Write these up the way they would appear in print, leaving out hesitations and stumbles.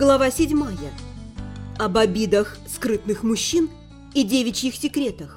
Глава 7. Об обидах скрытных мужчин и девичьих секретах.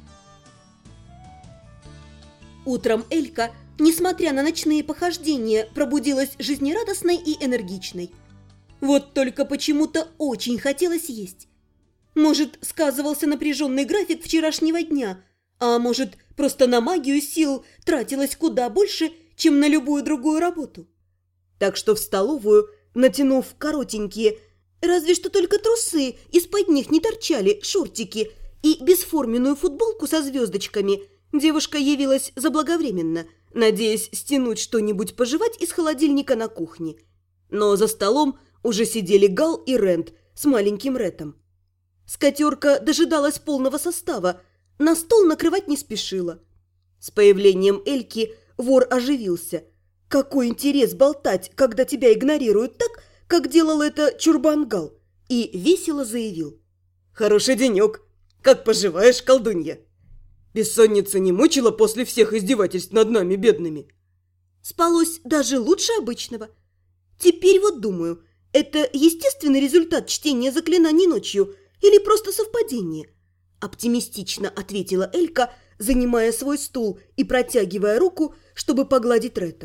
Утром Элька, несмотря на ночные похождения, пробудилась жизнерадостной и энергичной. Вот только почему-то очень хотелось есть. Может, сказывался напряженный график вчерашнего дня, а может, просто на магию сил тратилось куда больше, чем на любую другую работу. Так что в столовую, натянув коротенькие, разве что только трусы, из-под них не торчали шортики и бесформенную футболку со звездочками, девушка явилась заблаговременно, надеясь стянуть что-нибудь пожевать из холодильника на кухне. Но за столом уже сидели Гал и Рент с маленьким Ретом. Скатерка дожидалась полного состава, на стол накрывать не спешила. С появлением Эльки вор оживился. Какой интерес болтать, когда тебя игнорируют так, как делал это Чурбан Гал, и весело заявил: «Хороший денек! Как поживаешь, колдунья? Бессонница не мучила после всех издевательств над нами, бедными?» Спалось даже лучше обычного. Теперь вот думаю, это естественный результат чтения заклинаний ночью или просто совпадение? Оптимистично ответила Элька, занимая свой стул и протягивая руку, чтобы погладить Рета.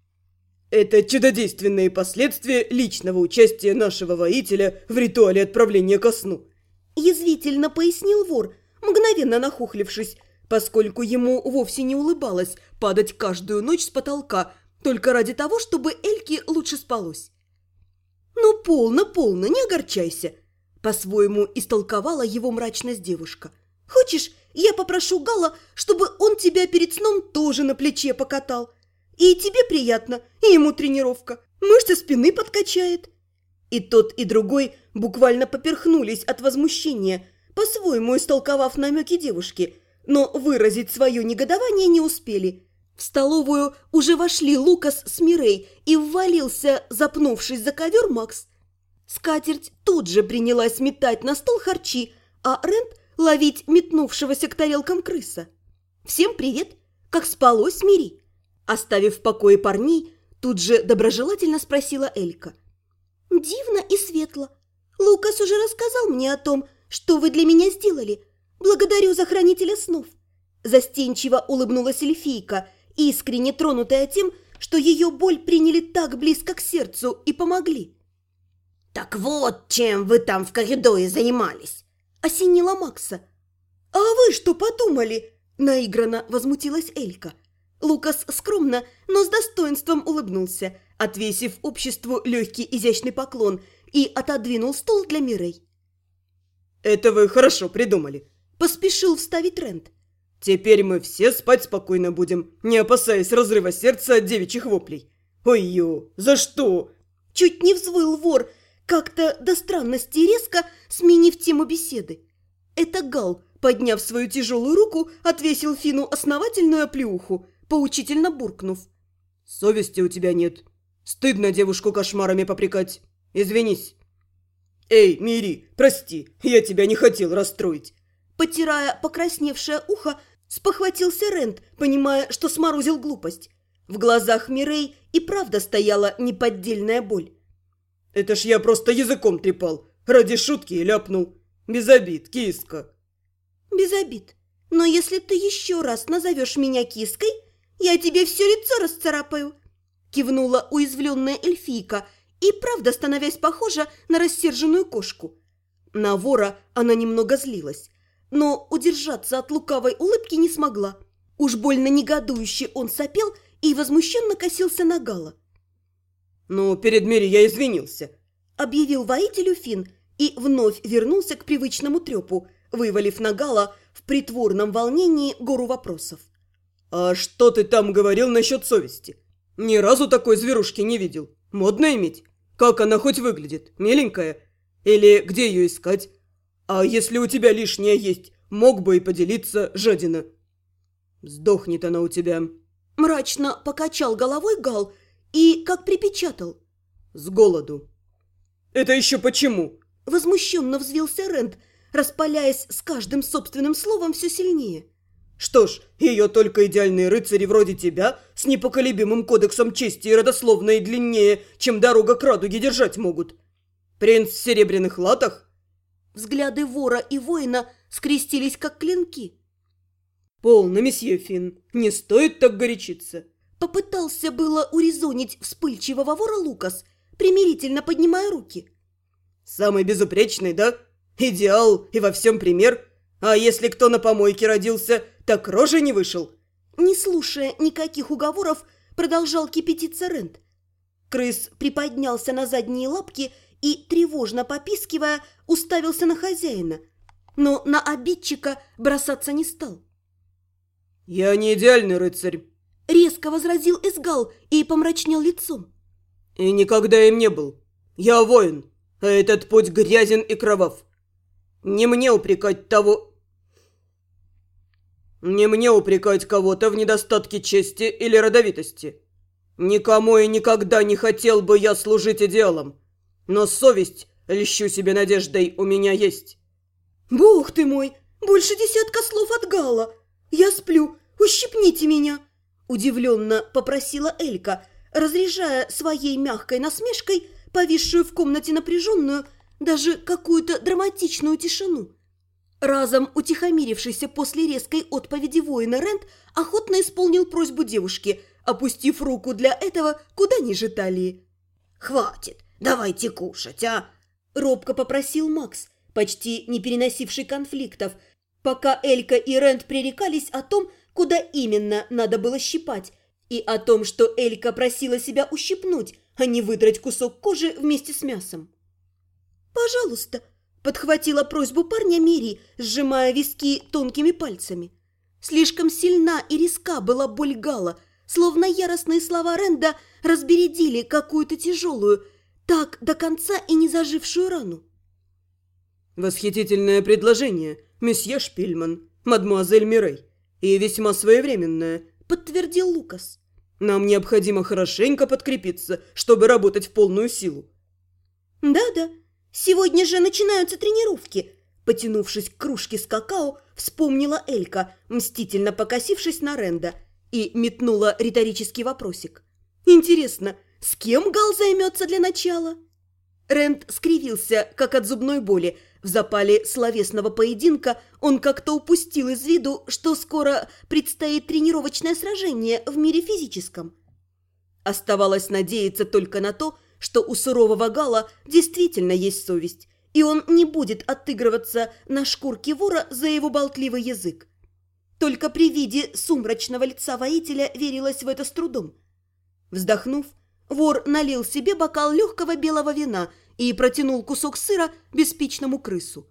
«Это чудодейственные последствия личного участия нашего воителя в ритуале отправления ко сну», язвительно пояснил вор, мгновенно нахохлившись, поскольку ему вовсе не улыбалось падать каждую ночь с потолка только ради того, чтобы Эльке лучше спалось. «Ну, полно, не огорчайся», – по-своему истолковала его мрачность девушка. «Хочешь, я попрошу Гала, чтобы он тебя перед сном тоже на плече покатал? И тебе приятно, и ему тренировка, мышцы спины подкачает». И тот, и другой буквально поперхнулись от возмущения, по-своему истолковав намеки девушки, но выразить свое негодование не успели. В столовую уже вошли Лукас с Мирей, и ввалился, запнувшись за ковер, Макс. Скатерть тут же принялась метать на стол харчи, а Рент ловить метнувшегося к тарелкам крыса. «Всем привет! Как спалось, Мири?» Оставив в покое парней, тут же доброжелательно спросила Элька. «Дивно и светло. Лукас уже рассказал мне о том, что вы для меня сделали. Благодарю за хранителя снов». Застенчиво улыбнулась эльфийка, искренне тронутая тем, что ее боль приняли так близко к сердцу и помогли. «Так вот, чем вы там в коридоре занимались!» – осенила Макса. «А вы что подумали?» – наигранно возмутилась Элька. Лукас скромно, но с достоинством улыбнулся, отвесив обществу легкий изящный поклон, и отодвинул стол для Мирей. «Это вы хорошо придумали», – поспешил вставить Рент. «Теперь мы все спать спокойно будем, не опасаясь разрыва сердца от девичьих воплей. Ой-ё, за что?» Чуть не взвыл вор, как-то до странности резко сменив тему беседы. Это Гал, подняв свою тяжелую руку, отвесил Фину основательную оплеуху, поучительно буркнув: «Совести у тебя нет. Стыдно девушку кошмарами попрекать. Извинись». «Эй, Мири, прости, я тебя не хотел расстроить». Потирая покрасневшее ухо, спохватился Рент, понимая, что сморозил глупость. В глазах Мирей и правда стояла неподдельная боль. «Это ж я просто языком трепал, ради шутки и ляпнул. Без обид, киска». «Без обид. Но если ты еще раз назовешь меня киской, я тебе все лицо расцарапаю», кивнула уязвленная эльфийка, и правда становясь похожа на рассерженную кошку. На вора она немного злилась, но удержаться от лукавой улыбки не смогла. Уж больно негодующе он сопел и возмущенно косился на Гала. «Ну, перед Мири я извинился», – объявил воителю Фин и вновь вернулся к привычному трепу, вывалив на Гала в притворном волнении гору вопросов. «А что ты там говорил насчет совести? Ни разу такой зверушки не видел. Модно иметь? Как она хоть выглядит? Миленькая? Или где ее искать? А если у тебя лишнее есть, мог бы и поделиться, жадина». «Сдохнет она у тебя», – мрачно покачал головой Гал и как припечатал: «с голоду». «Это еще почему?» – возмущенно взвился Рент, распаляясь с каждым собственным словом все сильнее. «Что ж, ее только идеальные рыцари вроде тебя с непоколебимым кодексом чести и родословной длиннее, чем дорога к радуге, держать могут». Принц в серебряных латах?» Взгляды вора и воина скрестились, как клинки. «Полно, месье Финн, не стоит так горячиться». Попытался было урезонить вспыльчивого вора Лукас, примирительно поднимая руки. «Самый безупречный, да? Идеал и во всем пример. А если кто на помойке родился, так рожей не вышел?» Не слушая никаких уговоров, продолжал кипятиться Рент. Крыс приподнялся на задние лапки и, тревожно попискивая, уставился на хозяина, но на обидчика бросаться не стал. «Я не идеальный рыцарь». Резко возразил Эсгал и помрачнел лицом. «И никогда им не был. Я воин, а этот путь грязен и кровав. Не мне упрекать кого-то в недостатке чести или родовитости. Никому и никогда не хотел бы я служить идеалам. Но совесть, льщу себе надеждой, у меня есть». «Бог ты мой! Больше 10 слов от Гала! Я сплю, ущипните меня!» Удивленно попросила Элька, разряжая своей мягкой насмешкой повисшую в комнате напряженную, даже какую-то драматичную тишину. Разом утихомирившийся после резкой отповеди воина Рент охотно исполнил просьбу девушки, опустив руку для этого куда ниже талии. «Хватит, давайте кушать, а?» – робко попросил Макс, почти не переносивший конфликтов, пока Элька и Рент пререкались о том, куда именно надо было щипать, и о том, что Элька просила себя ущипнуть, а не выдрать кусок кожи вместе с мясом. «Пожалуйста», – подхватила просьбу парня Мири, сжимая виски тонкими пальцами. Слишком сильна и резка была боль Гала, словно яростные слова Ренда разбередили какую-то тяжелую, так до конца и не зажившую рану. «Восхитительное предложение, месье Шпильман, мадемуазель Мирей, и весьма своевременное», – подтвердил Лукас. «Нам необходимо хорошенько подкрепиться, чтобы работать в полную силу». «Да-да, сегодня же начинаются тренировки», – потянувшись к кружке с какао, вспомнила Элька, мстительно покосившись на Ренда, и метнула риторический вопросик. «Интересно, с кем Гал займется для начала?» Рент скривился, как от зубной боли. В запале словесного поединка он как-то упустил из виду, что скоро предстоит тренировочное сражение в мире физическом. Оставалось надеяться только на то, что у сурового Гала действительно есть совесть, и он не будет отыгрываться на шкурке вора за его болтливый язык. Только при виде сумрачного лица воителя верилось в это с трудом. Вздохнув, вор налил себе бокал легкого белого вина и протянул кусок сыра беспечному крысу.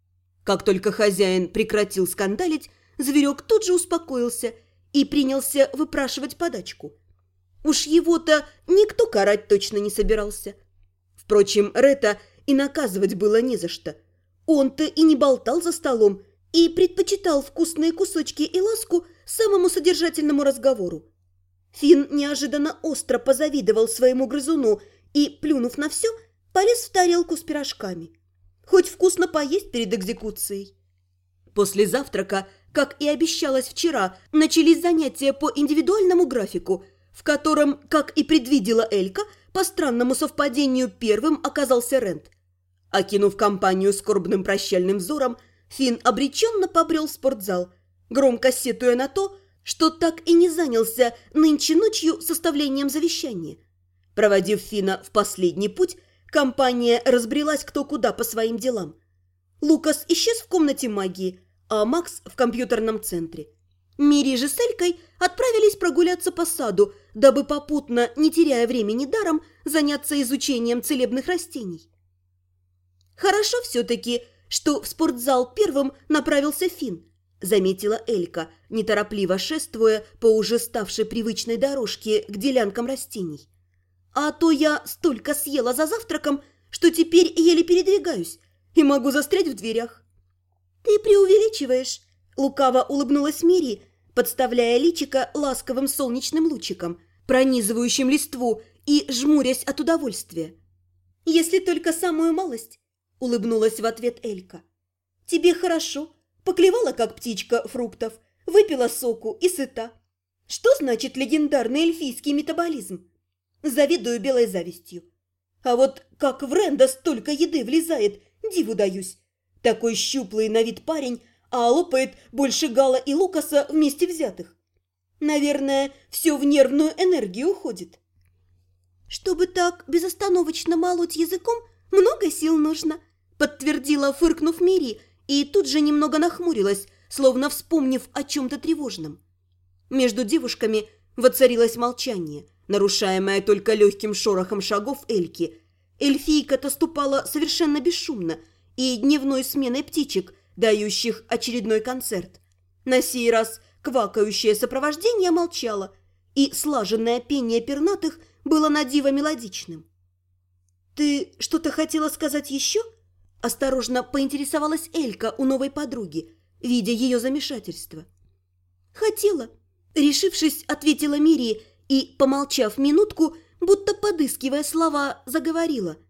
Как только хозяин прекратил скандалить, зверек тут же успокоился и принялся выпрашивать подачку. Уж его-то никто карать точно не собирался. Впрочем, Рета и наказывать было не за что. Он-то и не болтал за столом и предпочитал вкусные кусочки и ласку самому содержательному разговору. Финн неожиданно остро позавидовал своему грызуну и, плюнув на все, полез в тарелку с пирожками. Хоть вкусно поесть перед экзекуцией. После завтрака, как и обещалось вчера, начались занятия по индивидуальному графику, в котором, как и предвидела Элька, по странному совпадению первым оказался Рент. Окинув компанию скорбным прощальным взором, Финн обреченно побрел в спортзал, громко сетуя на то, что так и не занялся нынче ночью составлением завещания. Проводив Финна в последний путь, компания разбрелась кто куда по своим делам. Лукас исчез в комнате магии, а Макс в компьютерном центре. Мири же с Элькой отправились прогуляться по саду, дабы попутно, не теряя времени даром, заняться изучением целебных растений. «Хорошо все-таки, что в спортзал первым направился Финн», заметила Элька, неторопливо шествуя по уже ставшей привычной дорожке к делянкам растений. «А то я столько съела за завтраком, что теперь еле передвигаюсь и могу застрять в дверях». «Ты преувеличиваешь», – лукаво улыбнулась Мири, подставляя личико ласковым солнечным лучиком, пронизывающим листву и жмурясь от удовольствия. «Если только самую малость», – улыбнулась в ответ Элька. «Тебе хорошо. Поклевала, как птичка, фруктов, выпила соку и сыта. Что значит легендарный эльфийский метаболизм? Завидую белой завистью. А вот как в Ренда столько еды влезает, диву даюсь. Такой щуплый на вид парень, а лопает больше Гала и Лукаса вместе взятых. Наверное, все в нервную энергию уходит. Чтобы так безостановочно молоть языком, много сил нужно, подтвердила, фыркнув Мири, и тут же немного нахмурилась, словно вспомнив о чем-то тревожном. Между девушками воцарилось молчание, нарушаемое только легким шорохом шагов Эльки. Эльфийка-то ступала совершенно бесшумно и дневной сменой птичек, дающих очередной концерт. На сей раз квакающее сопровождение молчало, и слаженное пение пернатых было на диво мелодичным. «Ты что-то хотела сказать еще?» Осторожно поинтересовалась Элька у новой подруги, видя ее замешательство. «Хотела», — решившись, ответила Мири и, помолчав минутку, будто подыскивая слова, заговорила.